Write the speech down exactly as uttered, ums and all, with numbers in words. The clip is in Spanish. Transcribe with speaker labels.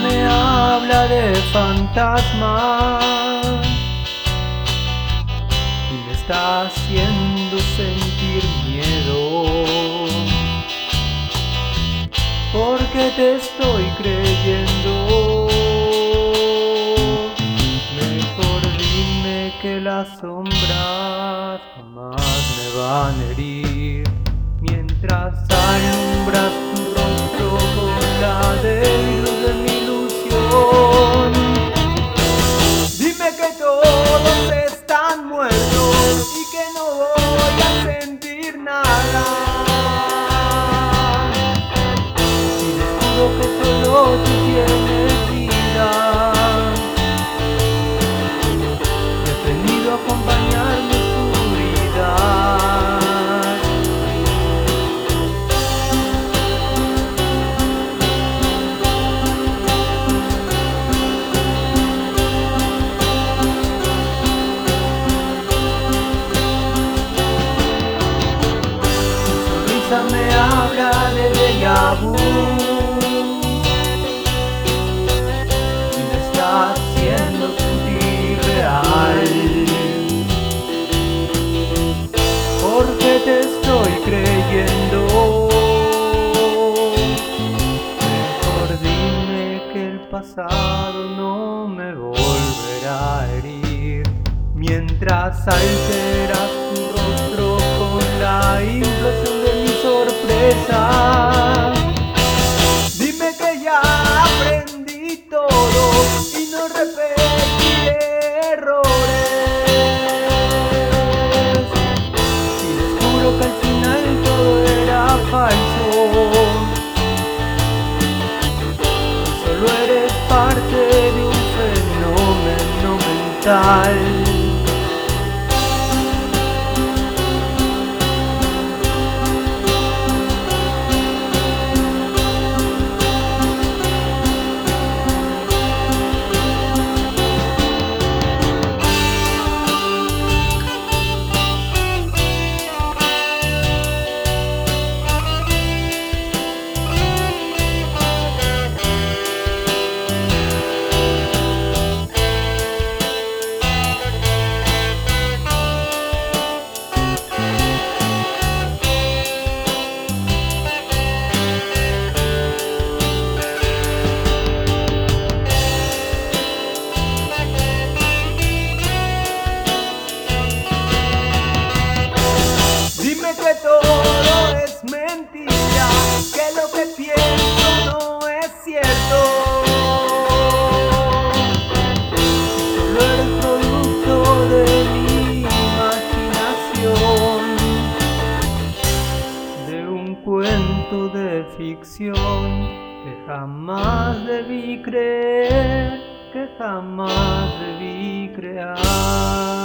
Speaker 1: me habla de fantasmas y me está haciendo sentir miedo, porque te estoy creyendo. Mejor dime que las sombras jamás me van a herir, mientras alumbras tu rostro con la débil luz de mi ilusión. Dime que todos están muertos y que no voy a sentir nada. Y descubro que solo tú tienes vida. He aprendido a acompañar mi oscuridad. Me habla de déjà vu y me está haciendo sentir real, porque te estoy creyendo. Mejor dime que el pasado no me volverá a herir, mientras alteras tu rostro con la implosión de mi sorpresa. Dime que ya aprendí todo y no repetiré errores. Y descubro que al final todo era falso y solo eres parte de un fenómeno mental. Que todo es mentira, que lo que pienso no es cierto, solo eres producto de mi imaginación, de un cuento de ficción que jamás debí creer, que jamás debí crear.